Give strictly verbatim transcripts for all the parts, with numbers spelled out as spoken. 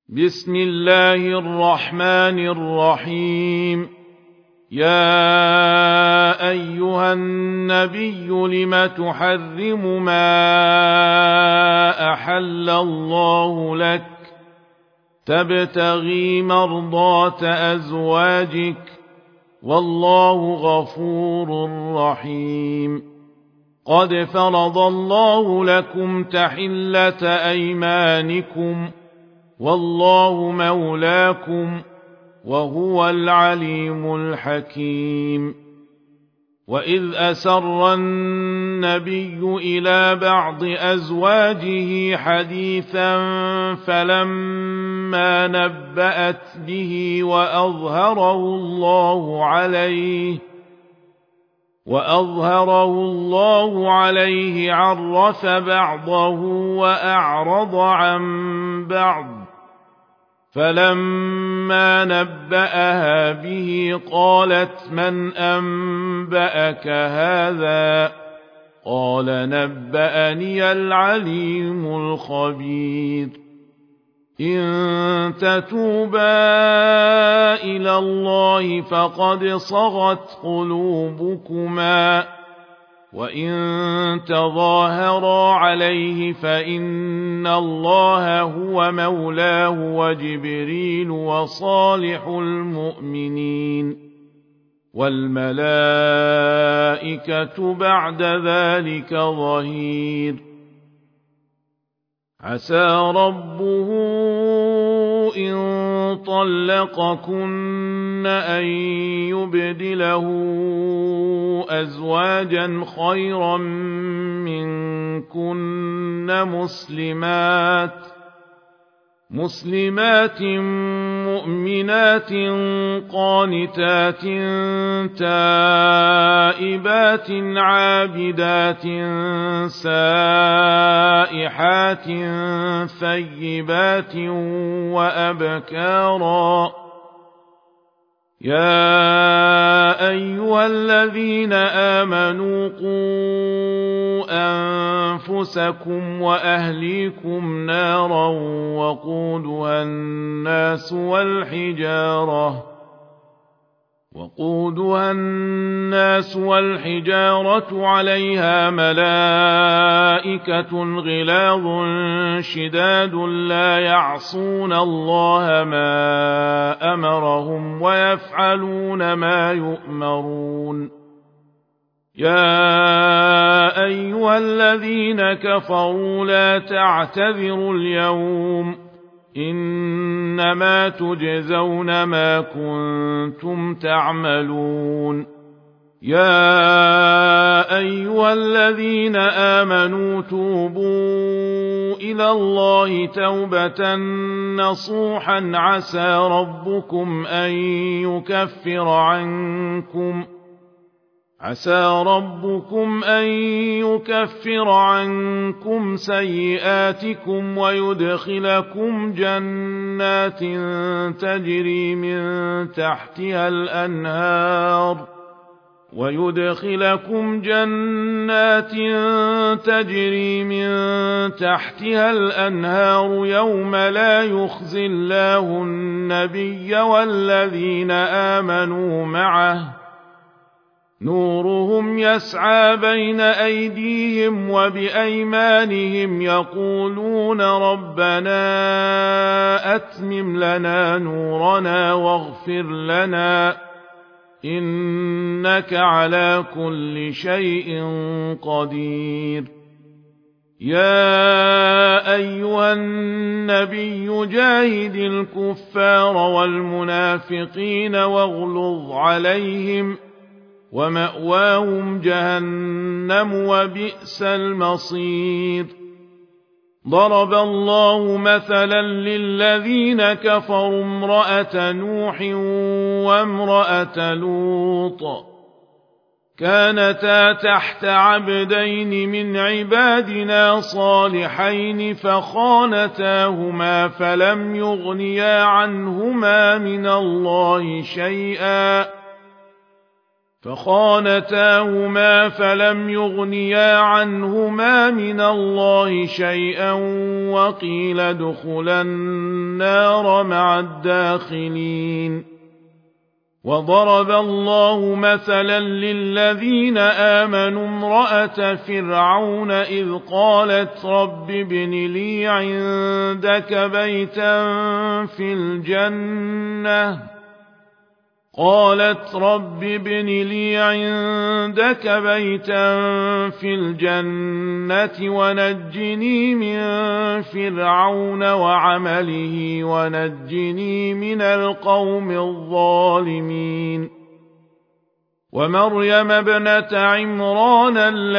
بسم الله الرحمن الرحيم. يا أيها النبي لم تحرم ما أحل الله لك تبتغي مرضات أزواجك والله غفور رحيم. قد فرض الله لكم تحلة أيمانكم والله مولاكم وهو العليم الحكيم. وإذ أسر النبي إلى بعض أزواجه حديثا فلما نبأت به وأظهره الله عليه وأظهره الله عليه عرف بعضه وأعرض عن بعض، فلما نبأها به قالت من أنبأك هذا؟ قال نبأني العليم الخبير. إن تتوبا إلى الله فقد صغت قلوبكما، وإن تظاهرا عليه فإن الله هو مولاه وجبريل وصالح المؤمنين والملائكة بعد ذلك ظهير. عسى ربه إن طلقكن أن يبدله أزواجا خيرا منكن مسلمات مسلمات مؤمنات قانتات تائبات عابدات سائحات ثيبات وأبكارا. يا أيها الذين آمنوا قوا أنفسكم وأهليكم نارا وقودها الناس والحجارة وقودها الناس والحجارة عليها ملائكة غلاظ شداد لا يعصون الله ما أمرهم ويفعلون ما يؤمرون. يا أيها الذين كفروا لا تعتذروا اليوم إنما تجزون ما كنتم تعملون. يا أيها الذين آمنوا توبوا إلى الله توبة نصوحا عسى ربكم أن يكفر عنكم عسى ربكم أن يكفر عنكم سيئاتكم ويدخلكم جنات تجري من تحتها الأنهار ويدخلكم جنات تجري من تحتها الأنهار يوم لا يخزي الله النبي والذين آمنوا معه نورهم يسعى بين أيديهم وبأيمانهم يقولون ربنا أتمم لنا نورنا واغفر لنا إنك على كل شيء قدير. يا أيها النبي جاهد الكفار والمنافقين واغلظ عليهم ومأواهم جهنم وبئس المصير. ضرب الله مثلا للذين كفروا امرأة نوح وامرأة لوط كانتا تحت عبدين من عبادنا صالحين فخانتاهما فلم يغنيا عنهما من الله شيئا فخانتاهما فلم يغنيا عنهما من الله شيئا وقيل ادخلا النار مع الداخلين. وضرب الله مثلا للذين آمنوا امرأة فرعون إذ قالت رب ابن لي عندك بيتا في الجنة قالت رب ابن لي عندك بيتا في الجنة ونجني من فرعون وعمله ونجني من القوم الظالمين. ومريم ابنة عمران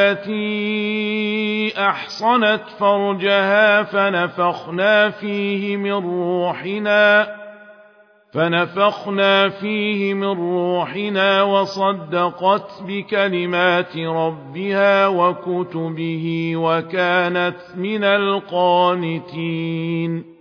التي أحصنت فرجها فنفخنا فيه من روحنا فنفخنا فيه من روحنا وصدقت بكلمات ربها وكتبه وكانت من القانتين.